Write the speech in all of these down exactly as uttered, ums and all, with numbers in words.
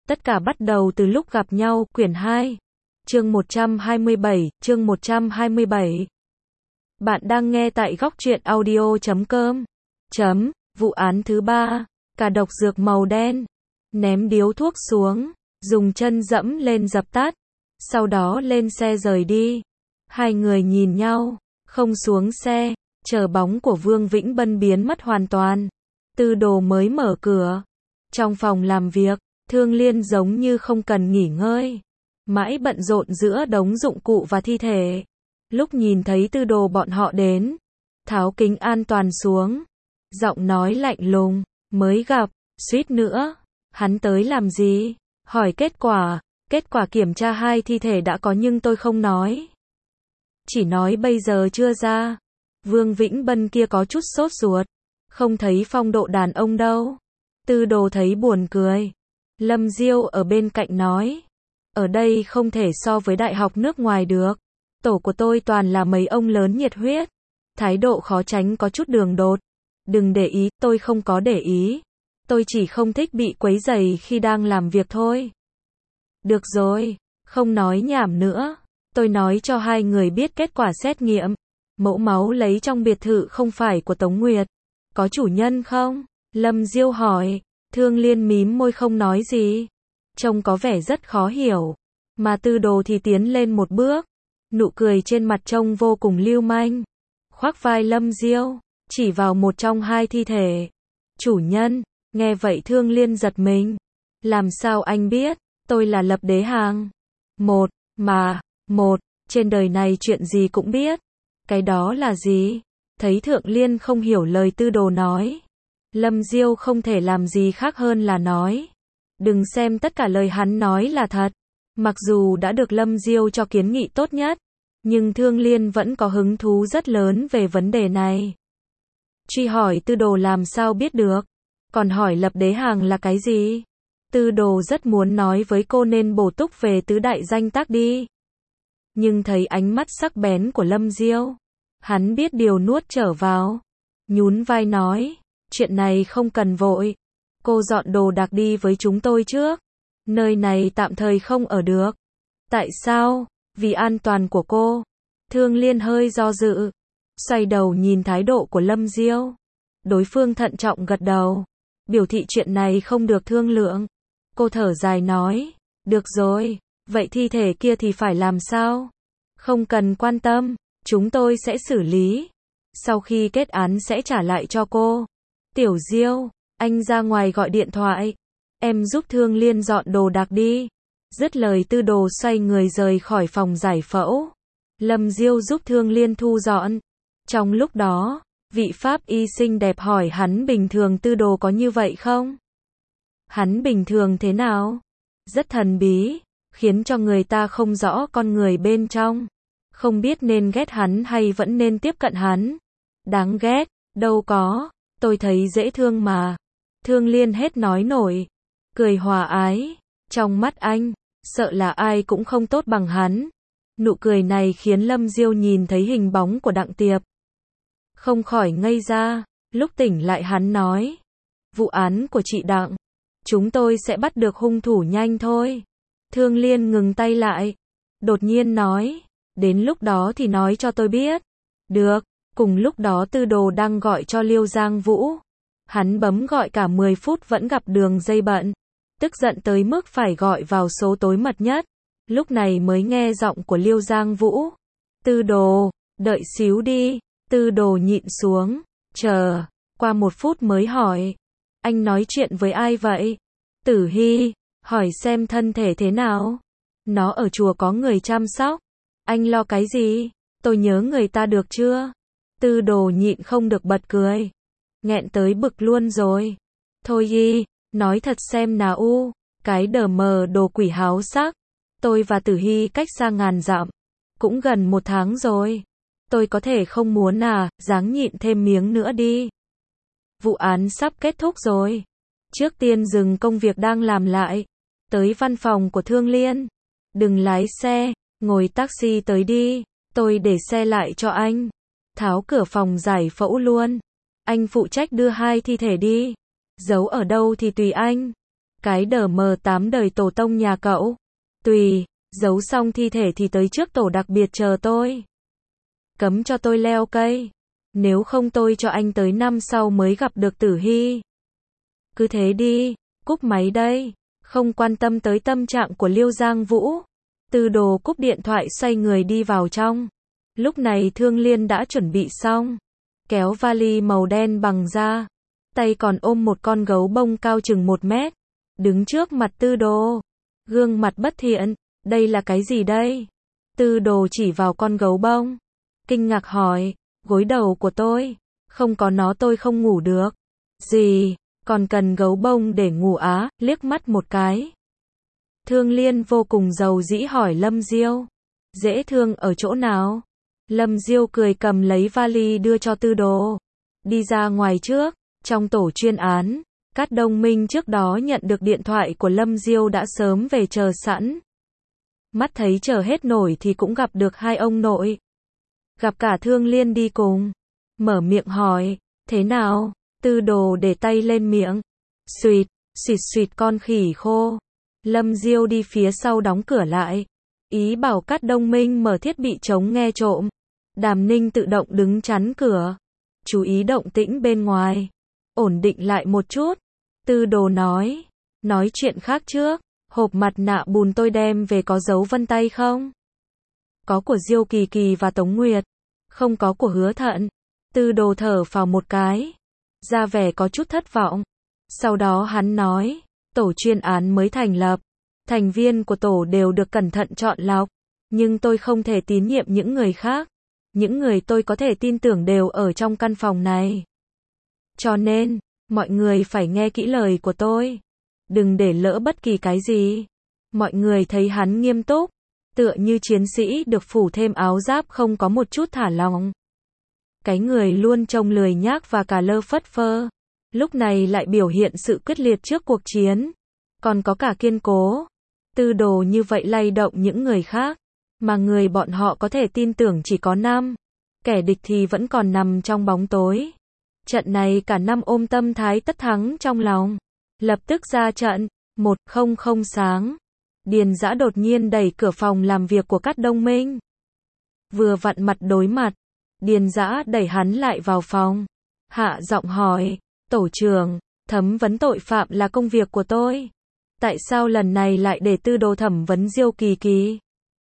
Tất cả bắt đầu từ lúc gặp nhau, quyển hai. Chương một trăm hai mươi bảy, chương một trăm hai mươi bảy. Bạn đang nghe tại góc truyện audio chấm com. Chấm, vụ án thứ ba, cả độc dược màu đen. Ném điếu thuốc xuống, dùng chân dẫm lên dập tắt, sau đó lên xe rời đi. Hai người nhìn nhau, không xuống xe, chờ bóng của Vương Vĩnh Bân biến mất hoàn toàn. Tư Đồ mới mở cửa. Trong phòng làm việc, Thương Liên giống như không cần nghỉ ngơi, mãi bận rộn giữa đống dụng cụ và thi thể. Lúc nhìn thấy Tư Đồ bọn họ đến, tháo kính an toàn xuống, giọng nói lạnh lùng, mới gặp, suýt nữa, hắn tới làm gì? Hỏi kết quả, kết quả kiểm tra hai thi thể đã có nhưng tôi không nói. Chỉ nói bây giờ chưa ra. Vương Vĩnh Bân kia có chút sốt ruột, không thấy phong độ đàn ông đâu. Tư Đồ thấy buồn cười. Lâm Diêu ở bên cạnh nói, ở đây không thể so với đại học nước ngoài được. Tổ của tôi toàn là mấy ông lớn nhiệt huyết, thái độ khó tránh có chút đường đột. Đừng để ý, tôi không có để ý. Tôi chỉ không thích bị quấy rầy khi đang làm việc thôi. Được rồi, không nói nhảm nữa. Tôi nói cho hai người biết kết quả xét nghiệm. Mẫu máu lấy trong biệt thự không phải của Tống Nguyệt. Có chủ nhân không? Lâm Diêu hỏi. Thương Liên mím môi không nói gì. Trông có vẻ rất khó hiểu. Mà Tư Đồ thì tiến lên một bước. Nụ cười trên mặt trông vô cùng lưu manh. Khoác vai Lâm Diêu, chỉ vào một trong hai thi thể. Chủ nhân, nghe vậy Thương Liên giật mình. Làm sao anh biết, tôi là Lập Đế Hàng? Một, mà, một, trên đời này chuyện gì cũng biết. Cái đó là gì? Thấy Thượng Liên không hiểu lời Tư Đồ nói, Lâm Diêu không thể làm gì khác hơn là nói. Đừng xem tất cả lời hắn nói là thật. Mặc dù đã được Lâm Diêu cho kiến nghị tốt nhất, nhưng Thương Liên vẫn có hứng thú rất lớn về vấn đề này. Truy hỏi Tư Đồ làm sao biết được, còn hỏi Lập Đế Hàng là cái gì? Tư Đồ rất muốn nói với cô nên bổ túc về tứ đại danh tác đi. Nhưng thấy ánh mắt sắc bén của Lâm Diêu, hắn biết điều nuốt trở vào. Nhún vai nói, chuyện này không cần vội. Cô dọn đồ đạc đi với chúng tôi trước. Nơi này tạm thời không ở được. Tại sao? Vì an toàn của cô. Thương Liên hơi do dự, xoay đầu nhìn thái độ của Lâm Diêu. Đối phương thận trọng gật đầu, biểu thị chuyện này không được thương lượng. Cô thở dài nói, được rồi, vậy thi thể kia thì phải làm sao? Không cần quan tâm, chúng tôi sẽ xử lý. Sau khi kết án sẽ trả lại cho cô. Tiểu Diêu, anh ra ngoài gọi điện thoại. Em giúp Thương Liên dọn đồ đạc đi. Dứt lời Tư Đồ xoay người rời khỏi phòng giải phẫu. Lâm Diêu giúp Thương Liên thu dọn. Trong lúc đó, vị pháp y xinh đẹp hỏi hắn bình thường Tư Đồ có như vậy không? Hắn bình thường thế nào? Rất thần bí, khiến cho người ta không rõ con người bên trong. Không biết nên ghét hắn hay vẫn nên tiếp cận hắn. Đáng ghét, đâu có, tôi thấy dễ thương mà. Thương Liên hết nói nổi, cười hòa ái. Trong mắt anh, sợ là ai cũng không tốt bằng hắn. Nụ cười này khiến Lâm Diêu nhìn thấy hình bóng của Đặng Tiệp, không khỏi ngây ra. Lúc tỉnh lại hắn nói, vụ án của chị Đặng, chúng tôi sẽ bắt được hung thủ nhanh thôi. Thương Liên ngừng tay lại, đột nhiên nói, đến lúc đó thì nói cho tôi biết. Được. Cùng lúc đó Tư Đồ đang gọi cho Liêu Giang Vũ. Hắn bấm gọi cả mười phút vẫn gặp đường dây bận, tức giận tới mức phải gọi vào số tối mật nhất. Lúc này mới nghe giọng của Liêu Giang Vũ. Tư Đồ, đợi xíu đi. Tư Đồ nhịn xuống, chờ, qua một phút mới hỏi, anh nói chuyện với ai vậy? Tử Hy, hỏi xem thân thể thế nào. Nó ở chùa có người chăm sóc. Anh lo cái gì? Tôi nhớ người ta được chưa? Tư Đồ nhịn không được bật cười, nghẹn tới bực luôn rồi. Thôi y, nói thật xem nào u, cái đờ mờ đồ quỷ háo sắc. Tôi và Tử Hy cách xa ngàn dặm, cũng gần một tháng rồi. Tôi có thể không muốn à, ráng nhịn thêm miếng nữa đi. Vụ án sắp kết thúc rồi. Trước tiên dừng công việc đang làm lại, tới văn phòng của Thương Liên. Đừng lái xe, ngồi taxi tới đi, tôi để xe lại cho anh. Tháo cửa phòng giải phẫu luôn. Anh phụ trách đưa hai thi thể đi. Giấu ở đâu thì tùy anh. Cái đờ mờ tám đời tổ tông nhà cậu. Tùy, giấu xong thi thể thì tới trước tổ đặc biệt chờ tôi. Cấm cho tôi leo cây. Nếu không tôi cho anh tới năm sau mới gặp được Tử Hy. Cứ thế đi, cúp máy đây. Không quan tâm tới tâm trạng của Liêu Giang Vũ. Tư Đồ cúp điện thoại xoay người đi vào trong. Lúc này Thương Liên đã chuẩn bị xong. Kéo vali màu đen bằng da. Tay còn ôm một con gấu bông cao chừng một mét. Đứng trước mặt Tư Đồ. Gương mặt bất thiện. Đây là cái gì đây? Tư Đồ chỉ vào con gấu bông. Kinh ngạc hỏi. Gối đầu của tôi. Không có nó tôi không ngủ được. Gì? Còn cần gấu bông để ngủ á? Liếc mắt một cái. Thương Liên vô cùng giàu dĩ hỏi Lâm Diêu. Dễ thương ở chỗ nào? Lâm Diêu cười cầm lấy vali đưa cho Tư Đồ. Đi ra ngoài trước. Trong tổ chuyên án, Cát Đông Minh trước đó nhận được điện thoại của Lâm Diêu đã sớm về chờ sẵn. Mắt thấy chờ hết nổi thì cũng gặp được hai ông nội. Gặp cả Thương Liên đi cùng. Mở miệng hỏi, thế nào? Tư Đồ để tay lên miệng. Xuyệt, xịt xịt con khỉ khô. Lâm Diêu đi phía sau đóng cửa lại. Ý bảo Cát Đông Minh mở thiết bị chống nghe trộm. Đàm Ninh tự động đứng chắn cửa. Chú ý động tĩnh bên ngoài. Ổn định lại một chút. Tư Đồ nói. Nói chuyện khác trước. Hộp mặt nạ bùn tôi đem về có dấu vân tay không? Có của Diêu Kỳ Kỳ và Tống Nguyệt. Không có của Hứa Thận. Tư Đồ thở phào một cái. Ra vẻ có chút thất vọng. Sau đó hắn nói. Tổ chuyên án mới thành lập. Thành viên của tổ đều được cẩn thận chọn lọc. Nhưng tôi không thể tín nhiệm những người khác. Những người tôi có thể tin tưởng đều ở trong căn phòng này. Cho nên, mọi người phải nghe kỹ lời của tôi. Đừng để lỡ bất kỳ cái gì. Mọi người thấy hắn nghiêm túc. Tựa như chiến sĩ được phủ thêm áo giáp không có một chút thả lỏng. Cái người luôn trông lười nhác và cả lơ phất phơ. Lúc này lại biểu hiện sự quyết liệt trước cuộc chiến. Còn có cả kiên cố. Tư Đồ như vậy lay động những người khác. Mà người bọn họ có thể tin tưởng chỉ có năm. Kẻ địch thì vẫn còn nằm trong bóng tối. Trận này cả năm ôm tâm thái tất thắng trong lòng. Lập tức ra trận. Một không không sáng. Điền Dã đột nhiên đẩy cửa phòng làm việc của Cát Đông Minh. Vừa vặn mặt đối mặt. Điền Dã đẩy hắn lại vào phòng. Hạ giọng hỏi. Tổ trưởng, thẩm vấn tội phạm là công việc của tôi. Tại sao lần này lại để Tư Đồ thẩm vấn Diêu Kỳ Kỳ?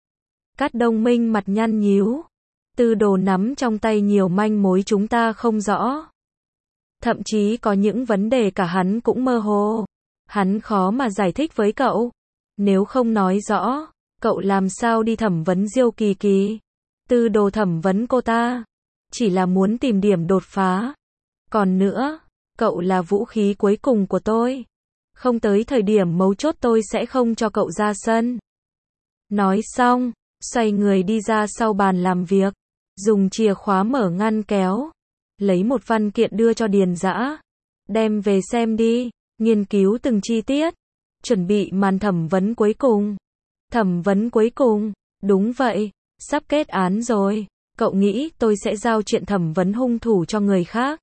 Cát Đông Minh mặt nhăn nhíu. Tư Đồ nắm trong tay nhiều manh mối chúng ta không rõ. Thậm chí có những vấn đề cả hắn cũng mơ hồ. Hắn khó mà giải thích với cậu. Nếu không nói rõ, cậu làm sao đi thẩm vấn Diêu Kỳ Kỳ? Tư Đồ thẩm vấn cô ta. Chỉ là muốn tìm điểm đột phá. Còn nữa, cậu là vũ khí cuối cùng của tôi. Không tới thời điểm mấu chốt tôi sẽ không cho cậu ra sân. Nói xong, xoay người đi ra sau bàn làm việc. Dùng chìa khóa mở ngăn kéo. Lấy một văn kiện đưa cho Điền Dã. Đem về xem đi. Nghiên cứu từng chi tiết. Chuẩn bị màn thẩm vấn cuối cùng. Thẩm vấn cuối cùng. Đúng vậy. Sắp kết án rồi. Cậu nghĩ tôi sẽ giao chuyện thẩm vấn hung thủ cho người khác.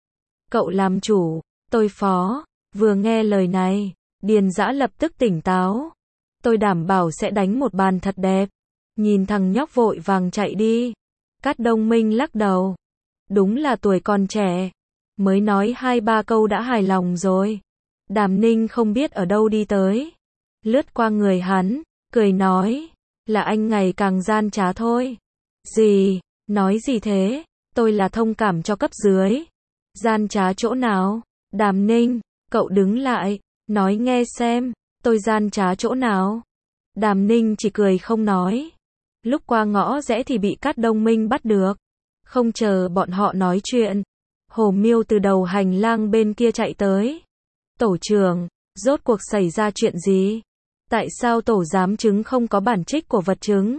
Cậu làm chủ. Tôi phó. Vừa nghe lời này. Điền Dã lập tức tỉnh táo. Tôi đảm bảo sẽ đánh một bàn thật đẹp. Nhìn thằng nhóc vội vàng chạy đi. Cát Đông Minh lắc đầu. Đúng là tuổi còn trẻ. Mới nói hai ba câu đã hài lòng rồi. Đàm Ninh không biết ở đâu đi tới. Lướt qua người hắn. Cười nói. Là anh ngày càng gian trá thôi. Gì? Nói gì thế? Tôi là thông cảm cho cấp dưới. Gian trá chỗ nào? Đàm Ninh. Cậu đứng lại. Nói nghe xem. Tôi gian trá chỗ nào? Đàm Ninh chỉ cười không nói. Lúc qua ngõ rẽ thì bị Cát Đông Minh bắt được. Không chờ bọn họ nói chuyện. Hồ Miêu từ đầu hành lang bên kia chạy tới. Tổ trưởng, rốt cuộc xảy ra chuyện gì? Tại sao tổ giám chứng không có bản trích của vật chứng?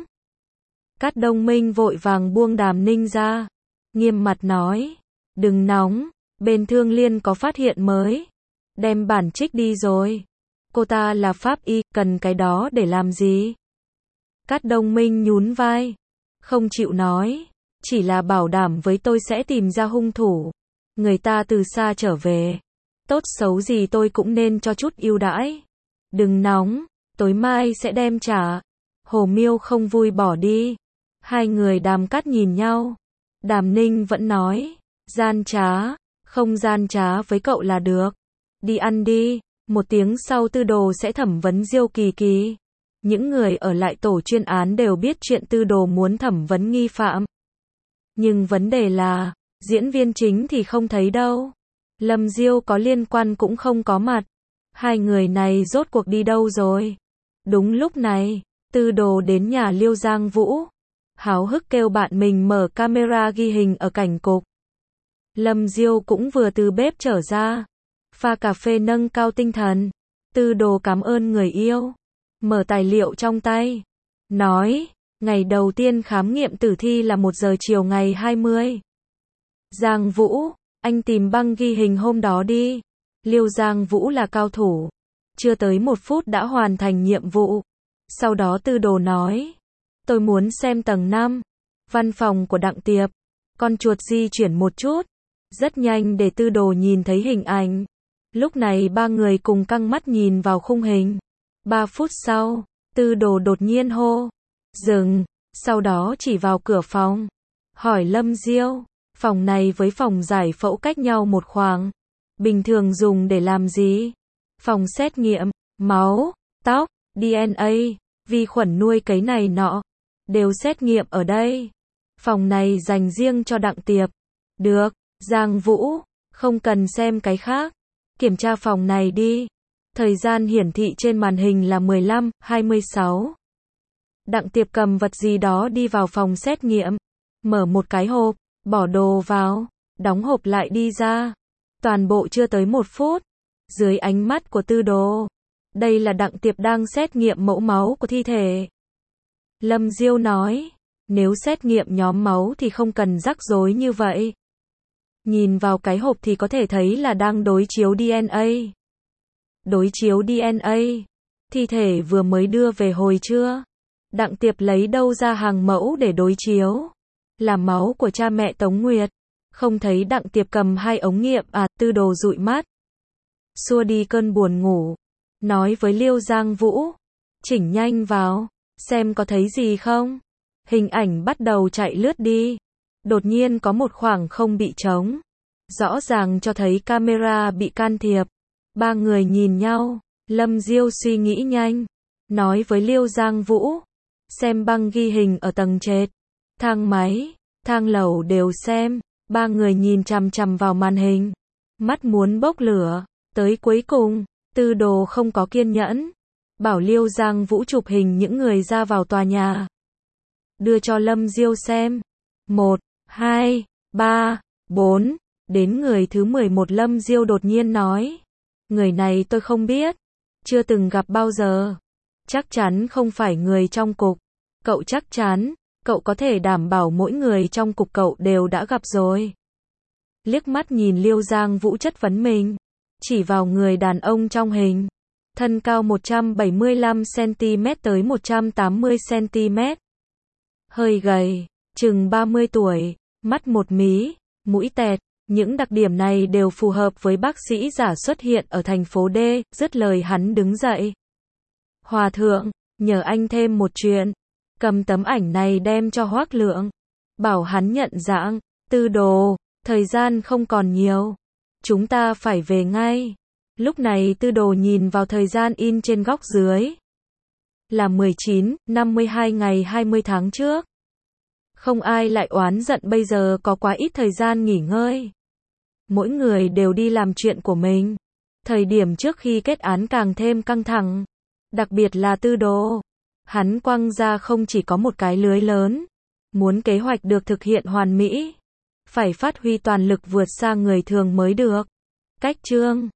Cát Đông Minh vội vàng buông Đàm Ninh ra. Nghiêm mặt nói. Đừng nóng, bên Thương Liên có phát hiện mới. Đem bản trích đi rồi. Cô ta là pháp y, cần cái đó để làm gì? Cát Đông Minh nhún vai. Không chịu nói. Chỉ là bảo đảm với tôi sẽ tìm ra hung thủ. Người ta từ xa trở về. Tốt xấu gì tôi cũng nên cho chút ưu đãi. Đừng nóng, tối mai sẽ đem trả. Hồ Miêu không vui bỏ đi. Hai người Đàm Cát nhìn nhau. Đàm Ninh vẫn nói, gian trá, không gian trá với cậu là được. Đi ăn đi. Một tiếng sau Tư Đồ sẽ thẩm vấn Diêu Kỳ Kỳ. Những người ở lại tổ chuyên án đều biết chuyện Tư Đồ muốn thẩm vấn nghi phạm. Nhưng vấn đề là, diễn viên chính thì không thấy đâu. Lâm Diêu có liên quan cũng không có mặt. Hai người này rốt cuộc đi đâu rồi? Đúng lúc này, Tư Đồ đến nhà Liêu Giang Vũ. Háo hức kêu bạn mình mở camera ghi hình ở cảnh cục. Lâm Diêu cũng vừa từ bếp trở ra. Pha cà phê nâng cao tinh thần. Tư Đồ cảm ơn người yêu. Mở tài liệu trong tay. Nói, ngày đầu tiên khám nghiệm tử thi là một giờ chiều ngày hai mươi. Giang Vũ, anh tìm băng ghi hình hôm đó đi. Liêu Giang Vũ là cao thủ. Chưa tới một phút đã hoàn thành nhiệm vụ. Sau đó Tư Đồ nói, tôi muốn xem tầng năm. Văn phòng của Đặng Tiệp. Con chuột di chuyển một chút. Rất nhanh để Tư Đồ nhìn thấy hình ảnh. Lúc này ba người cùng căng mắt nhìn vào khung hình. Ba phút sau, Tư Đồ đột nhiên hô, dừng, sau đó chỉ vào cửa phòng. Hỏi Lâm Diêu, phòng này với phòng giải phẫu cách nhau một khoảng. Bình thường dùng để làm gì? Phòng xét nghiệm, máu, tóc, đê en a, vi khuẩn nuôi cấy này nọ. Đều xét nghiệm ở đây. Phòng này dành riêng cho Đặng Tiệp. Được, Giang Vũ, không cần xem cái khác. Kiểm tra phòng này đi. Thời gian hiển thị trên màn hình là mười lăm, hai mươi sáu. Đặng Tiệp cầm vật gì đó đi vào phòng xét nghiệm. Mở một cái hộp, bỏ đồ vào, đóng hộp lại đi ra. Toàn bộ chưa tới một phút. Dưới ánh mắt của Tư Đồ. Đây là Đặng Tiệp đang xét nghiệm mẫu máu của thi thể. Lâm Diêu nói, nếu xét nghiệm nhóm máu thì không cần rắc rối như vậy. Nhìn vào cái hộp thì có thể thấy là đang đối chiếu đê en a. Đối chiếu đê en a. Thi thể vừa mới đưa về hồi trưa. Đặng Tiệp lấy đâu ra hàng mẫu để đối chiếu? Là máu của cha mẹ Tống Nguyệt. Không thấy Đặng Tiệp cầm hai ống nghiệm à? Tư Đồ dụi mắt. Xua đi cơn buồn ngủ. Nói với Liêu Giang Vũ. Chỉnh nhanh vào. Xem có thấy gì không? Hình ảnh bắt đầu chạy lướt đi. Đột nhiên có một khoảng không bị trống. Rõ ràng cho thấy camera bị can thiệp. Ba người nhìn nhau. Lâm Diêu suy nghĩ nhanh. Nói với Liêu Giang Vũ. Xem băng ghi hình ở tầng trệt. Thang máy, thang lầu đều xem. Ba người nhìn chằm chằm vào màn hình. Mắt muốn bốc lửa. Tới cuối cùng, Tư Đồ không có kiên nhẫn. Bảo Liêu Giang Vũ chụp hình những người ra vào tòa nhà. Đưa cho Lâm Diêu xem. Một, hai, ba, bốn. Đến người thứ mười một Lâm Diêu đột nhiên nói. Người này tôi không biết. Chưa từng gặp bao giờ. Chắc chắn không phải người trong cục. Cậu chắc chắn. Cậu có thể đảm bảo mỗi người trong cục cậu đều đã gặp rồi. Liếc mắt nhìn Liêu Giang Vũ chất vấn mình. Chỉ vào người đàn ông trong hình. Thân cao một trăm bảy mươi lăm xăng-ti-mét tới một trăm tám mươi xăng-ti-mét. Hơi gầy, chừng ba mươi tuổi, mắt một mí, mũi tẹt. Những đặc điểm này đều phù hợp với bác sĩ giả xuất hiện ở thành phố D. Dứt lời hắn đứng dậy. Hòa thượng, nhờ anh thêm một chuyện. Cầm tấm ảnh này đem cho Hoác Lượng. Bảo hắn nhận dạng. Tư Đồ, thời gian không còn nhiều. Chúng ta phải về ngay. Lúc này Tư Đồ nhìn vào thời gian in trên góc dưới. Là mười chín, năm mươi hai ngày hai mươi tháng trước. Không ai lại oán giận bây giờ có quá ít thời gian nghỉ ngơi. Mỗi người đều đi làm chuyện của mình. Thời điểm trước khi kết án càng thêm căng thẳng. Đặc biệt là Tư Đồ. Hắn quăng ra không chỉ có một cái lưới lớn. Muốn kế hoạch được thực hiện hoàn mỹ. Phải phát huy toàn lực vượt xa người thường mới được. Cách chương